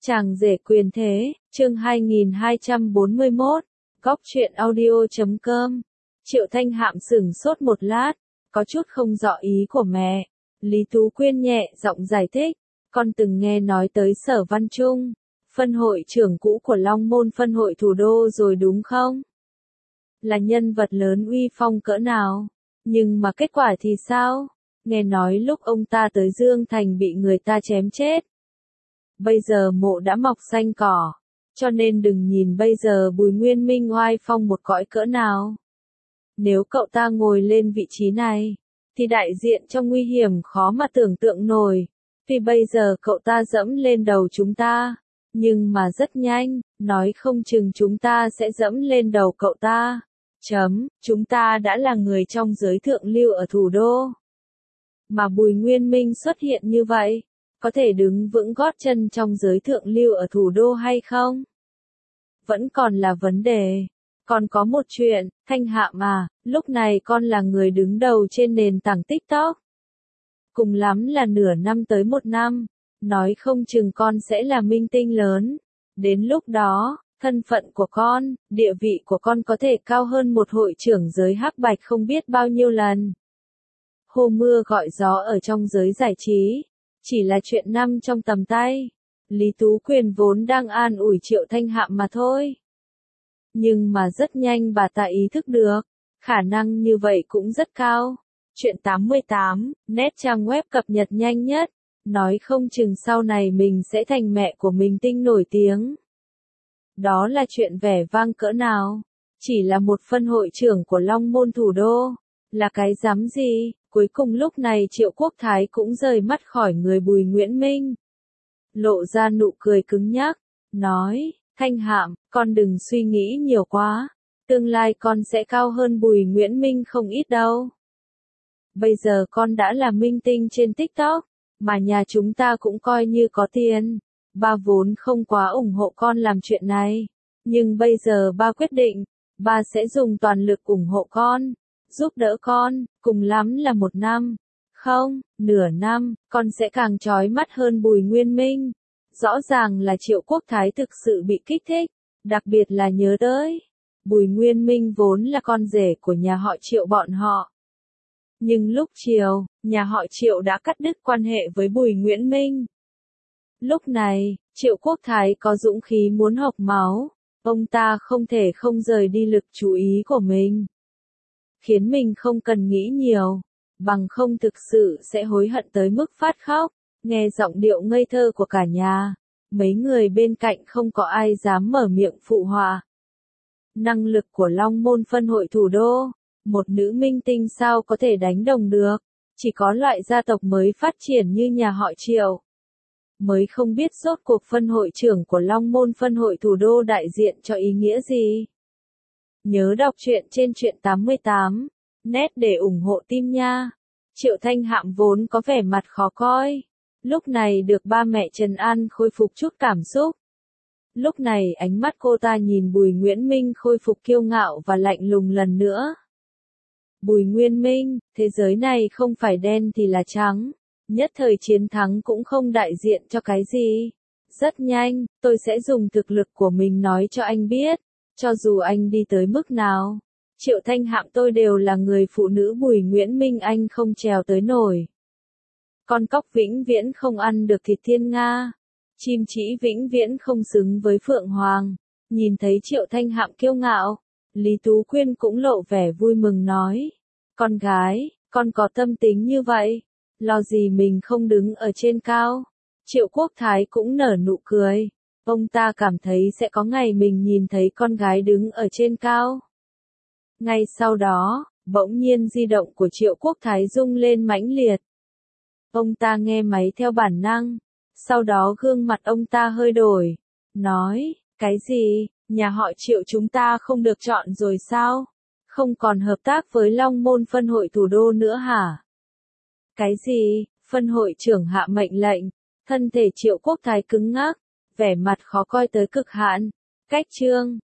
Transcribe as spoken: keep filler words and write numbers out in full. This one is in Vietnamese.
Chàng rể quyền thế, chương hai nghìn hai trăm bốn mươi mốt, góc truyện audio chấm com. Triệu Thanh Hạm sửng sốt một lát, có chút không rõ ý của mẹ. Lý Tú Quyên nhẹ giọng giải thích, con từng nghe nói tới Sở Văn Trung, phân hội trưởng cũ của Long Môn phân hội thủ đô rồi đúng không? Là nhân vật lớn uy phong cỡ nào? Nhưng mà kết quả thì sao? Nghe nói lúc ông ta tới Dương Thành bị người ta chém chết. Bây giờ mộ đã mọc xanh cỏ, cho nên đừng nhìn bây giờ Bùi Nguyên Minh oai phong một cõi cỡ nào. Nếu cậu ta ngồi lên vị trí này, thì đại diện cho nguy hiểm khó mà tưởng tượng nổi, vì bây giờ cậu ta dẫm lên đầu chúng ta, nhưng mà rất nhanh, nói không chừng chúng ta sẽ dẫm lên đầu cậu ta. Chấm, chúng ta đã là người trong giới thượng lưu ở thủ đô. Mà Bùi Nguyên Minh xuất hiện như vậy, có thể đứng vững gót chân trong giới thượng lưu ở thủ đô hay không? Vẫn còn là vấn đề. Còn có một chuyện, Thanh Hạm à, lúc này con là người đứng đầu trên nền tảng TikTok. Cùng lắm là nửa năm tới một năm, nói không chừng con sẽ là minh tinh lớn. Đến lúc đó, thân phận của con, địa vị của con có thể cao hơn một hội trưởng giới hắc bạch không biết bao nhiêu lần. Hô mưa gọi gió ở trong giới giải trí, chỉ là chuyện nằm trong tầm tay. Lý Tú Quyên vốn đang an ủi Triệu Thanh Hạm mà thôi. Nhưng mà rất nhanh bà ta ý thức được, khả năng như vậy cũng rất cao. Chuyện tám mươi tám, nét trang web cập nhật nhanh nhất, nói không chừng sau này mình sẽ thành mẹ của minh tinh nổi tiếng. Đó là chuyện vẻ vang cỡ nào, chỉ là một phân hội trưởng của Long Môn thủ đô, là cái dám gì. Cuối cùng lúc này Triệu Quốc Thái cũng rời mắt khỏi người Bùi Nguyễn Minh. Lộ ra nụ cười cứng nhắc, nói, Thanh Hạm, con đừng suy nghĩ nhiều quá, tương lai con sẽ cao hơn Bùi Nguyễn Minh không ít đâu. Bây giờ con đã là minh tinh trên TikTok, mà nhà chúng ta cũng coi như có tiền. Ba vốn không quá ủng hộ con làm chuyện này, nhưng bây giờ ba quyết định, ba sẽ dùng toàn lực ủng hộ con. Giúp đỡ con, cùng lắm là một năm, không, nửa năm, con sẽ càng chói mắt hơn Bùi Nguyên Minh. Rõ ràng là Triệu Quốc Thái thực sự bị kích thích, đặc biệt là nhớ tới. Bùi Nguyên Minh vốn là con rể của nhà họ Triệu bọn họ. Nhưng lúc chiều, nhà họ Triệu đã cắt đứt quan hệ với Bùi Nguyễn Minh. Lúc này, Triệu Quốc Thái có dũng khí muốn hộc máu, ông ta không thể không rời đi lực chú ý của mình. Khiến mình không cần nghĩ nhiều, bằng không thực sự sẽ hối hận tới mức phát khóc. Nghe giọng điệu ngây thơ của cả nhà, mấy người bên cạnh không có ai dám mở miệng phụ họa. Năng lực của Long Môn phân hội thủ đô, một nữ minh tinh sao có thể đánh đồng được, chỉ có loại gia tộc mới phát triển như nhà họ Triệu. Mới không biết rốt cuộc phân hội trưởng của Long Môn phân hội thủ đô đại diện cho ý nghĩa gì. Nhớ đọc truyện trên truyện tám mươi tám, net để ủng hộ team nha. Triệu Thanh Hạm vốn có vẻ mặt khó coi. Lúc này được ba mẹ trấn an khôi phục chút cảm xúc. Lúc này ánh mắt cô ta nhìn Bùi Nguyễn Minh khôi phục kiêu ngạo và lạnh lùng lần nữa. Bùi Nguyên Minh, thế giới này không phải đen thì là trắng. Nhất thời chiến thắng cũng không đại diện cho cái gì. Rất nhanh, tôi sẽ dùng thực lực của mình nói cho anh biết. Cho dù anh đi tới mức nào, Triệu Thanh Hạm tôi đều là người phụ nữ Bùi Nguyễn Minh anh không trèo tới nổi. Con cóc vĩnh viễn không ăn được thịt thiên nga. Chim chỉ vĩnh viễn không xứng với Phượng Hoàng. Nhìn thấy Triệu Thanh Hạm kiêu ngạo, Lý Tú Quyên cũng lộ vẻ vui mừng nói. Con gái, con có tâm tính như vậy, lo gì mình không đứng ở trên cao. Triệu Quốc Thái cũng nở nụ cười. Ông ta cảm thấy sẽ có ngày mình nhìn thấy con gái đứng ở trên cao. Ngay sau đó, bỗng nhiên di động của Triệu Quốc Thái rung lên mãnh liệt. Ông ta nghe máy theo bản năng, sau đó gương mặt ông ta hơi đổi, nói, cái gì, nhà họ Triệu chúng ta không được chọn rồi sao? Không còn hợp tác với Long Môn phân hội thủ đô nữa hả? Cái gì, phân hội trưởng hạ mệnh lệnh, thân thể Triệu Quốc Thái cứng ngắc, vẻ mặt khó coi tới cực hạn, cách chương.